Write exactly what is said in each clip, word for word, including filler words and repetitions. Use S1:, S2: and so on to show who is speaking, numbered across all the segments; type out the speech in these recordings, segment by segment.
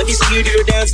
S1: Let me see you do your dance.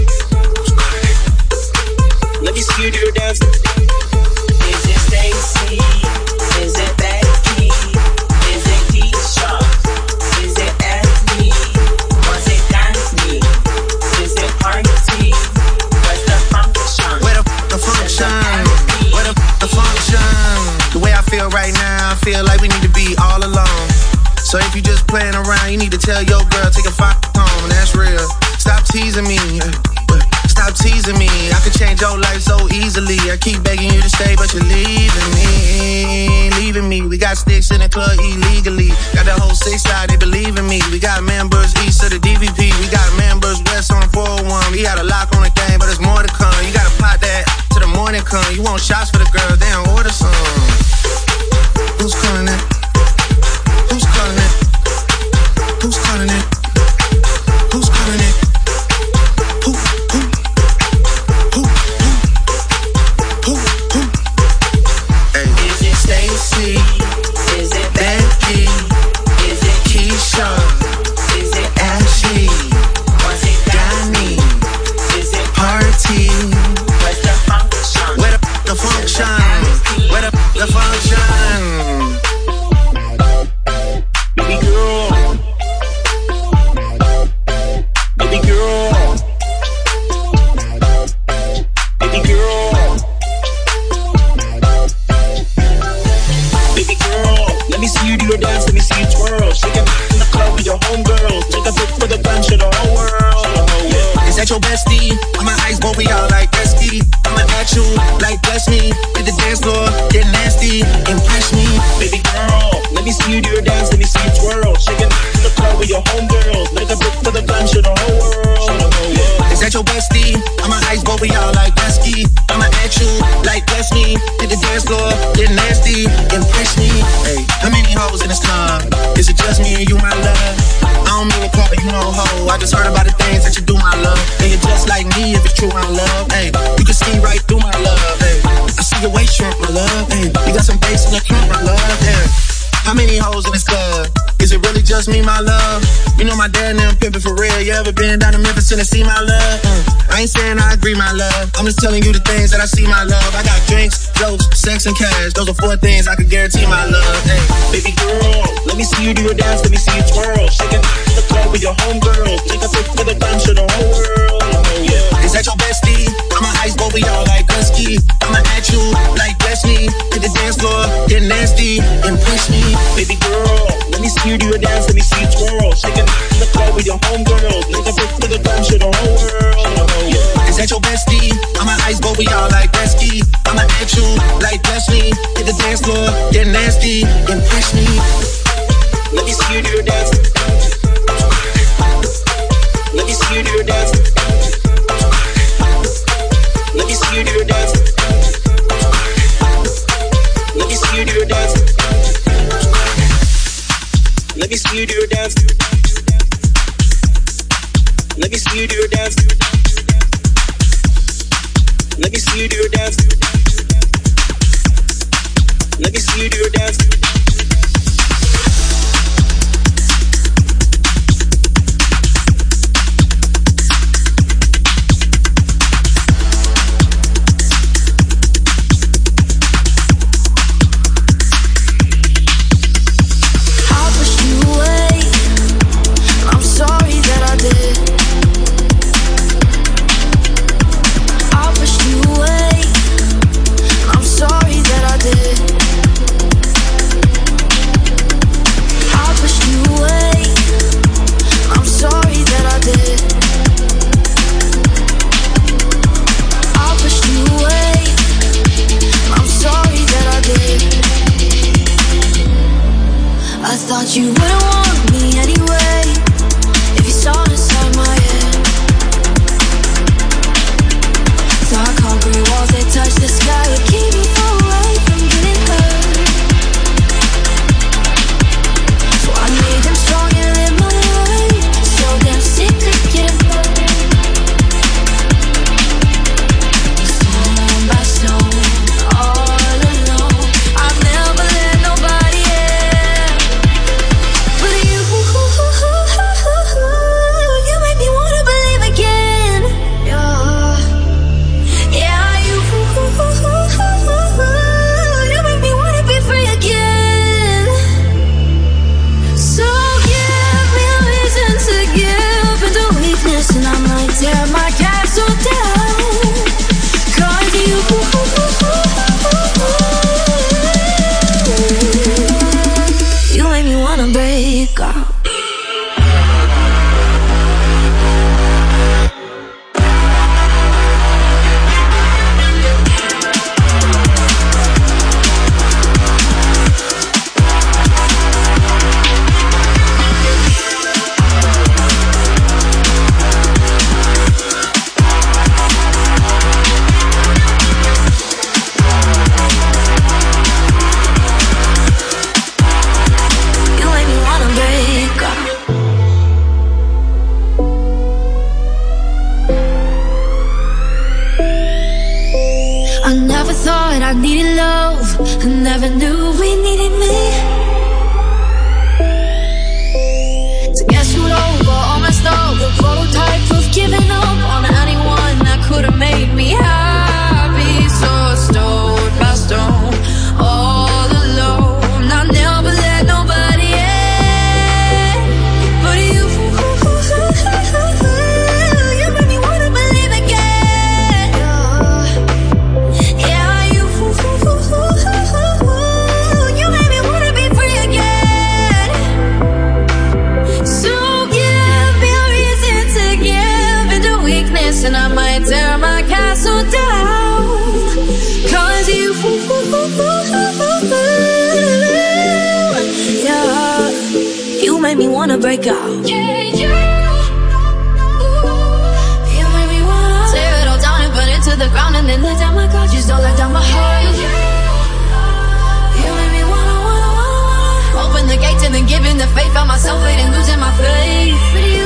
S1: Let me see you do your dance.
S2: Is it Stacy? Is it Becky? Is it Keisha? Is it Anthony? Was it Danny? Is it Party? Where's the function?
S3: Where the f- the function? Where the f- the function? The way I feel right now, I feel like we need to be all alone. So if you just playing around, you need to tell your girl, take a f- home, that's real. Stop teasing me, stop teasing me. I could change your life so easily. I keep begging you to stay, but you're leaving me, leaving me. We got sticks in the club illegally. Got the whole six side, they believe in me. We got members east of the D V P. We got members west on the four oh one. We got a lock on the game, but there's more to come. You gotta pot that till the morning come. You want shots for the girls, they don't order some. Who's calling it? Who's calling it? Who's calling it? Who's calling it? Who, who, who, who, who, who? Hey.
S2: Is it Stacy? Is it Becky? Is it Keisha? Is it Ashley? Was it Danny? Is it Party? Where's the function?
S3: Where the, the function? Where the, the function?
S1: Baby girl. Baby girl. Baby girl. Baby girl. Let me see you do your dance, let me see you twirl. Shake it in the club with your homegirls. Take a pic for the gun, show the whole world. Yeah.
S3: Is that your bestie? I'ma ice both of y'all like Esky. I'ma at you like bless me. Hit the dance floor, get nasty, impress me.
S1: Baby girl, let me see you do your dance, let me see you twirl. Shake it in the club with your homegirls. Take a pic for the gun, show the whole world. Yeah.
S3: Is that your bestie? I'ma ice both of y'all like Esky. I'ma at you like bless me. Hit the dance floor, get nasty, impress me. Hey, how many hoes in this club? Is it just me and you, my love? I don't mean to call you no hoe. I just heard about the things that you do, my love. And you're just like me if it's true, my love. Hey, you can see right through my love. Hey, I see your waist shrink, my love. Hey, you got some bass in the trunk, my love. Hey, how many hoes in this club? Is it really just me, my love? You know my dad and them pimpin' for real. You ever been down to Memphis, Tennessee, my love? Uh, I ain't saying I agree, my love. I'm just telling you the things that I see, my love. I got drinks, jokes, sex, and cash. Those are four things I can guarantee, my love. Hey,
S1: baby girl, let me see you do your dance, let me see you twirl. Shake it in the club with your homegirls. Take a pic for the gun, show the whole world. Yeah.
S3: Is that your bestie? I'ma ice both of y'all like Husky. I'ma at you like bless me. Hit the dance floor, get nasty, impress me.
S1: Baby girl, let me see you do your dance, let me see you twirl. Shake it in the club with your homegirls. Take a pic for the gun, show the whole world. Yeah.
S3: Is that your bestie? I'ma ice both of y'all like Husky. I'ma at you like bless me. Hit the dance floor, get nasty, impress me.
S1: Let me see you do your dance. Let me see you do your dance. Let me see you do your dance. Let me see you do your dance. Let me see you do your dance. Let me see you do your dance. Let me see you do your dance. Let me see you do your dance.
S4: Sorry that I did. I needed love, I never knew we needed me. So guess who'd over on my stove? The prototype of giving up on anyone that could have made me happy. So stone by stone, all alone. I never let nobody in but you. You made me wanna believe again. Yeah, you. You made me wanna be free again. So give me a reason to give into weakness, and I might tear my castle down. Cause you, yeah, you made me wanna break out. Yeah, you, you made me wanna tear it all down and burn it to the ground, and then let down my guard. Just don't let down my heart. You made me wanna, wanna, wanna open the gates and then giving the faith. Found myself waiting, losing my faith. But you,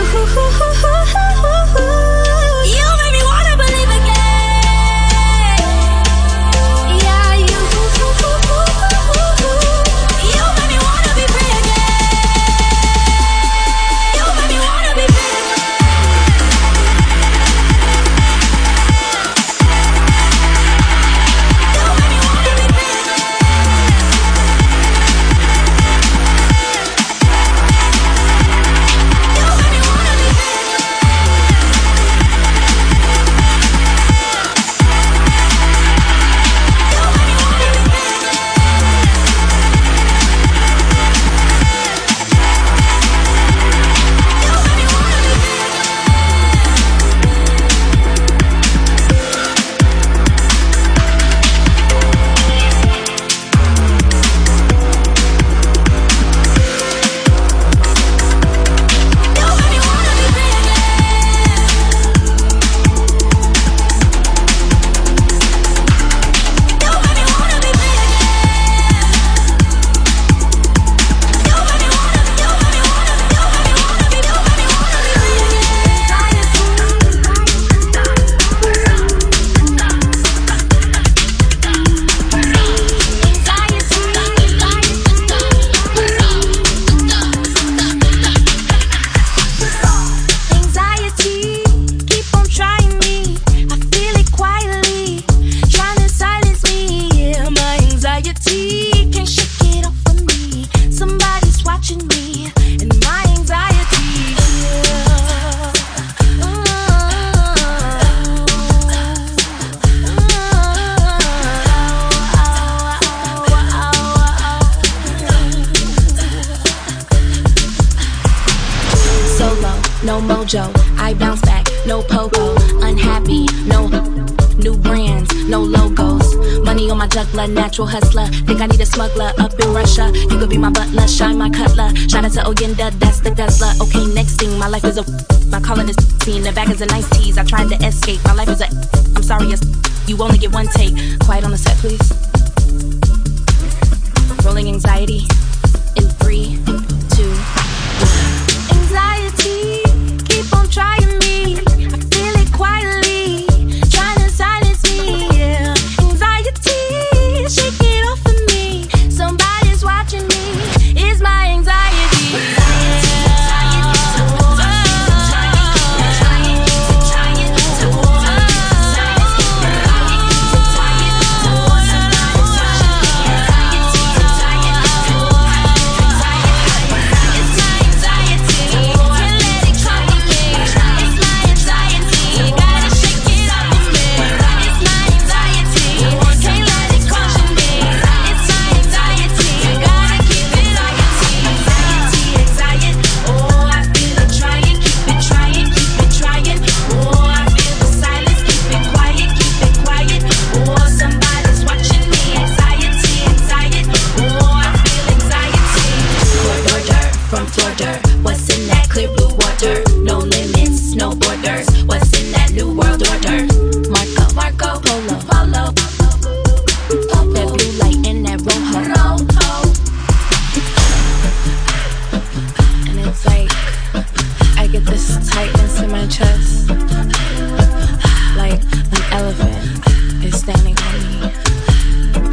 S4: you made me wanna believe again. Yeah, you, you made me wanna be free again. You made me wanna be free again. You made me wanna be free again. You made me wanna be free no mojo, I bounce back, no popo, unhappy, no new brands, no logos, money on my juggler, natural hustler, think I need a smuggler up in Russia, you could be my butler, shine my cutler, shout out to Oyenda, that's the guzzler, okay next thing, my life is a, my calling is in the back is a nice tease, I tried to escape, my life is a, I'm sorry, you only get one take, quiet on the set please, rolling anxiety, in three, two, anxiety, keep on trying me. I feel it quietly, trying to silence me. Yeah. Anxiety, shake it off of me. Somebody's watching me. It's my anxiety. Like an elephant is standing on me.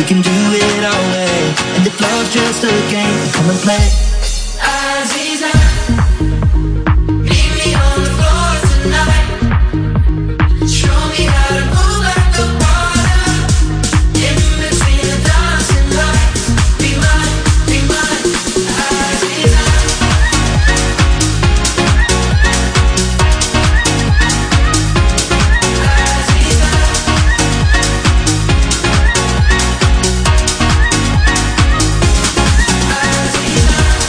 S1: can do it our way. And if love's just a game, come and play.
S2: Aziza, meet me on the floor tonight. Show me how to move like the water. In between the dancing lights. Be mine, be mine, Aziza. Aziza.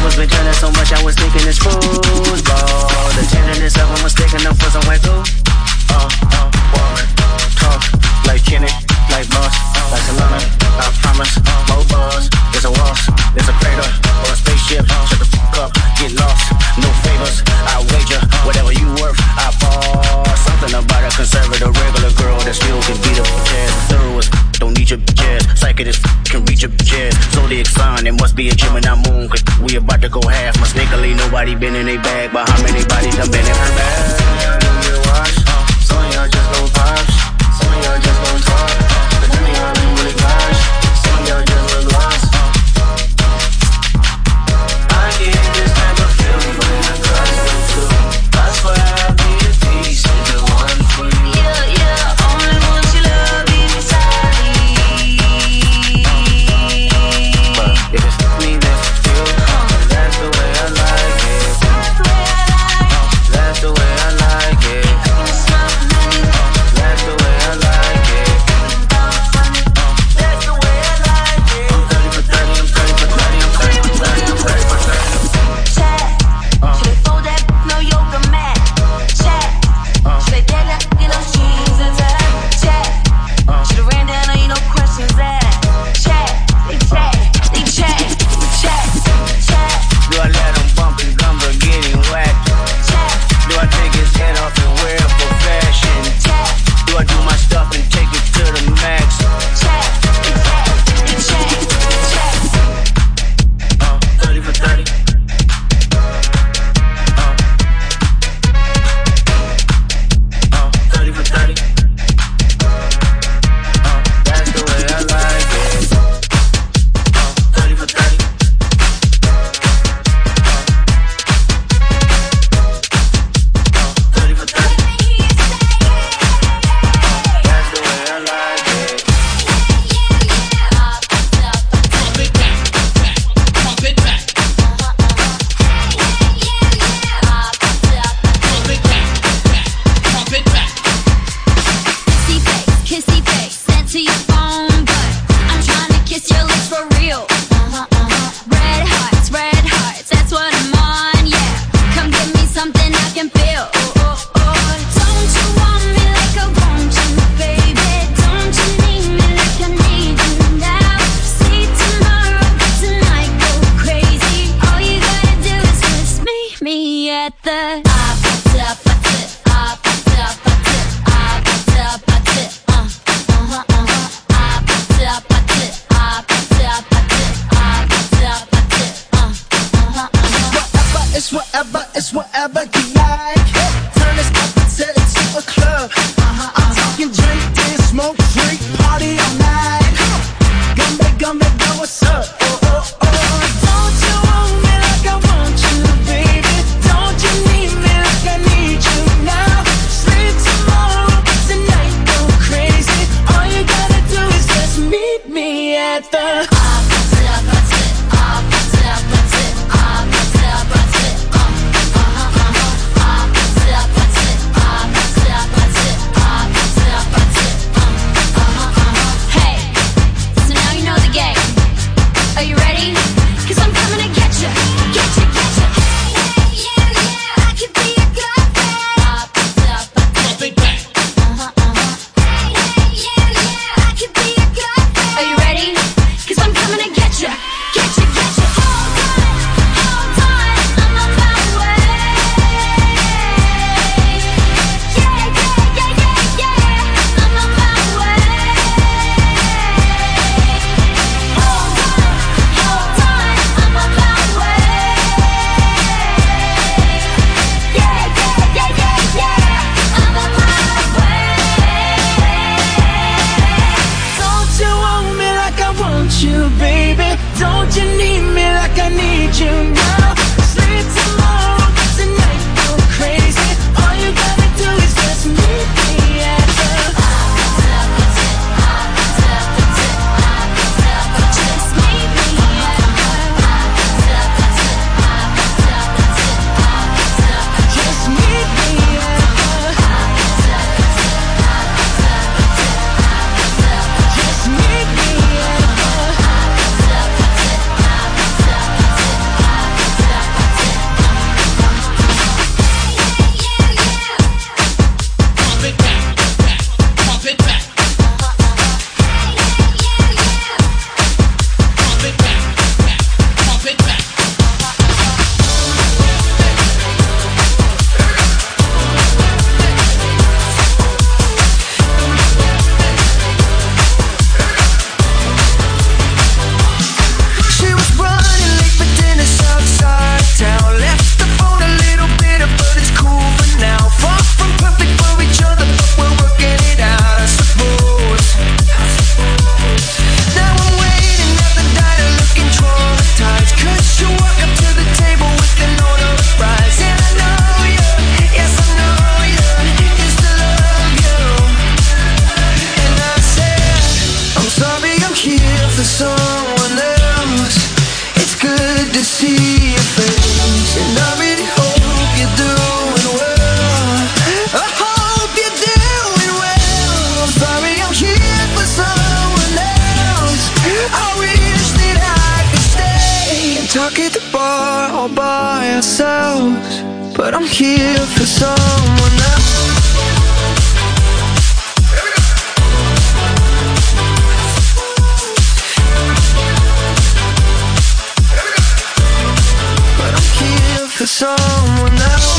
S3: tables been turning so much, I was thinking it's football. The tenderness of them was sticking up for some white glue. Uh, uh, walk, talk, like Kenny, like Boss, like Solana. I promise, more buzz. There's a waltz, there's a crater, or a spaceship. Shut the fuck up, get lost. No favors, I wager. Whatever you worth, I ball. Something about a conservative, regular girl that still can beat up jazz. Thoroughest, don't need your jazz. Psychic as can reach your jazz. Zodiac sign, it must be a Gemini moon. Cause we about to go half. Mistakenly, nobody been in a bag. But how many bodies done been in her bag? You watch. Some of y'all just gon' pops. Some of y'all just gon' talk. But none of y'all ain't really gosh. Some of y'all just look lost. I get this type of feeling when I trust you too. That's why I'll be the piece of the one for you. Yeah, yeah, only want your love inside me. But if it's me, then it's you. That's the way I like it. That's the way I like it. That's the way I like it. That's the way I like it. I'm thirty for thirty, I'm thirty for thirty, I'm thirty for thirty, I'm thirty for thirty.
S5: Chat, should I fold that no yoga mat? Chat, should I get that in those jeans and that? Chat, should I ran down on you no questions asked? Chat, they chat, they chat, chat, chat.
S3: Do I let him bump his gum for getting whacked?
S5: Chat,
S3: Do I take his head off and wear it for fashion?
S5: chat,
S3: Do I do my stuff and take it to the max?
S5: chat, they chat, they chat, chat.
S3: Uh, thirty for thirty. Uh, uh, thirty for thirty. Uh, that's the way I like it. Uh, thirty for thirty. Uh, thirty for thirty. That's the way I like it.
S6: Pump it back, pump it back. Pump it back,
S4: Kissy face, kissy face, sent to your phone, but I'm trying to kiss your lips for real. Uh-huh, uh-huh. Red hearts, red hearts, that's what I'm on, yeah. Come give me something I can feel. Oh, oh, oh. Don't you want me like I want you, baby? Don't you need me like I need you now? See tomorrow, but tonight go crazy. All you gotta do is just meet me at the ah, ba-da, ba-da, ah, ba-da, ba-da, ah, ba-da, ba-da, uh, uh-huh, uh-huh, ah, ba-da, ba-da, ah, ba-da, ba-da, ah, ba-da, ba-da, uh, uh-huh, uh-huh.
S7: Whatever, it's whatever, it's whatever you like. Turn this up until it's to a club. I'm talking drink, dance, smoke, drink, party all night. Gumbe, gumbe, go, what's up? Oh, oh, oh. Don't you want me like I want you, baby? Don't you need me like I need you now? Sleep tomorrow, but tonight go crazy. All you gotta do is just meet me at the
S4: Ah, ba-da, ba-da, ah, ba-da, ba-da, ah, ba-da, ba-da, uh, uh-huh, uh-huh, ah,
S7: all by ourselves, but I'm here for someone else. But I'm here for someone else.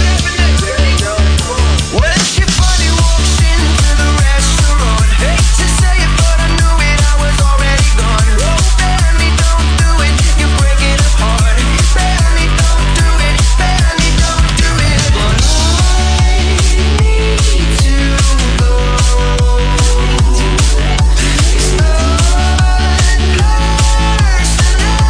S7: When she finally walks into the restaurant, hate to say it, but I knew it, I was already gone. Oh, baby, don't do it, you're breaking it apart. Baby, don't do it, baby, don't do it. But I need to go. It's not personal.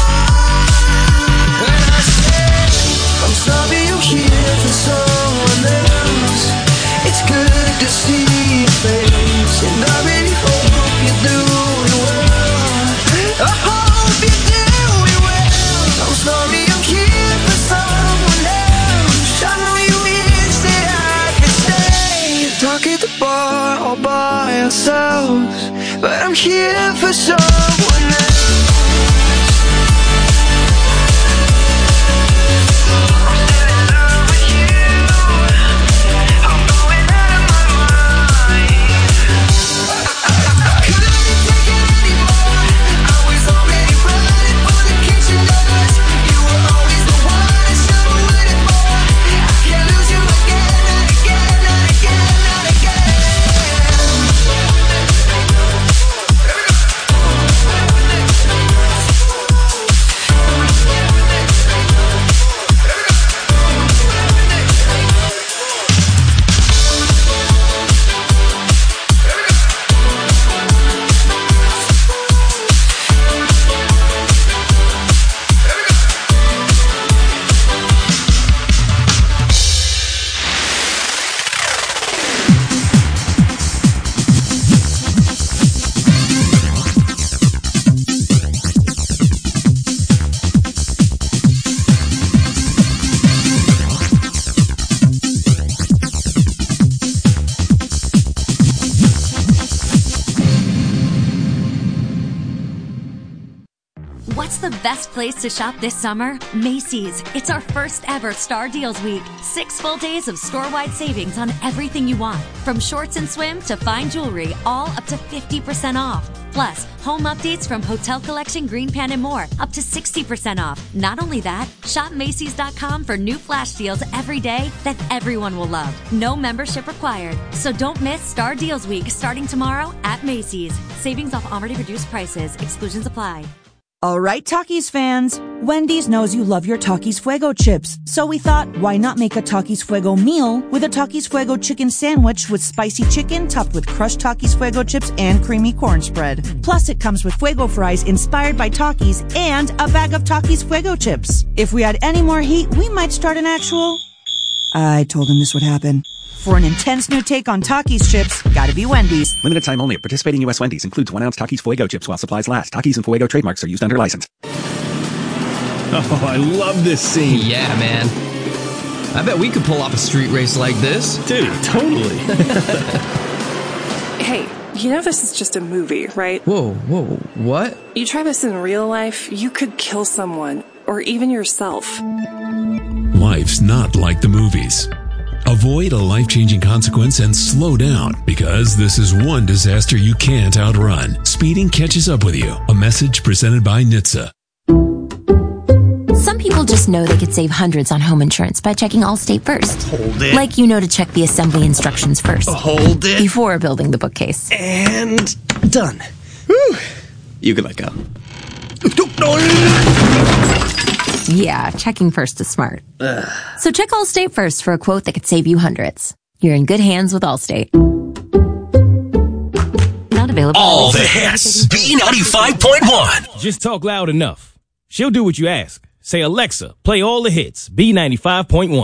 S7: When I say I'm sorry, you're here for someone else, it's good to see your face, and I really hope you're doing well. I hope you're doing well. I'm sorry, I'm here for someone else. I know you wish that I could stay, talk at the bar all by ourselves, but I'm here for someone else.
S6: What's the best place to shop this summer? Macy's. It's our first ever Star Deals Week. Six full days of store-wide savings on everything you want. From shorts and swim to fine jewelry, all up to fifty percent off. Plus, home updates from Hotel Collection, Green Pan, and more, up to sixty percent off. Not only that, shop Macy's dot com for new flash deals every day that everyone will love. No membership required. So don't miss Star Deals Week starting tomorrow at Macy's. Savings off already reduced prices. Exclusions apply.
S8: All right, Takis fans. Wendy's knows you love your Takis Fuego chips. So we thought, why not make a Takis Fuego meal with a Takis Fuego chicken sandwich with spicy chicken topped with crushed Takis Fuego chips and creamy corn spread. Plus, it comes with Fuego fries inspired by Takis and a bag of Takis Fuego chips. If we had any more heat, we might start an actual... I told him this would happen. For an intense new take on Takis chips, gotta be Wendy's.
S9: Limited time only at participating U S Wendy's. Includes one ounce Takis Fuego chips while supplies last. Takis and Fuego trademarks are used under license.
S10: Oh, I love this scene.
S11: Yeah, man. I bet we could pull off a street race like this.
S10: Dude, totally.
S12: Hey, you know this is just a movie, right?
S11: Whoa, whoa, what?
S12: You try this in real life, you could kill someone, or even yourself.
S13: Life's not like the movies. Avoid a life-changing consequence and slow down, because this is one disaster you can't outrun. Speeding catches up with you. A message presented by N H T S A.
S14: Some people just know they could save hundreds on home insurance by checking Allstate first.
S3: Hold it.
S14: Like you know to check the assembly instructions first.
S3: Hold it.
S14: Before building the bookcase.
S3: And done. Whew. You can let go.
S14: Yeah, checking first is smart.
S3: Ugh.
S14: So check Allstate first for a quote that could save you hundreds. You're in good hands with Allstate. Not available.
S15: All the hits. B ninety-five point one.
S16: Just talk loud enough. She'll do what you ask. Say, Alexa, play all the hits. B ninety-five point one.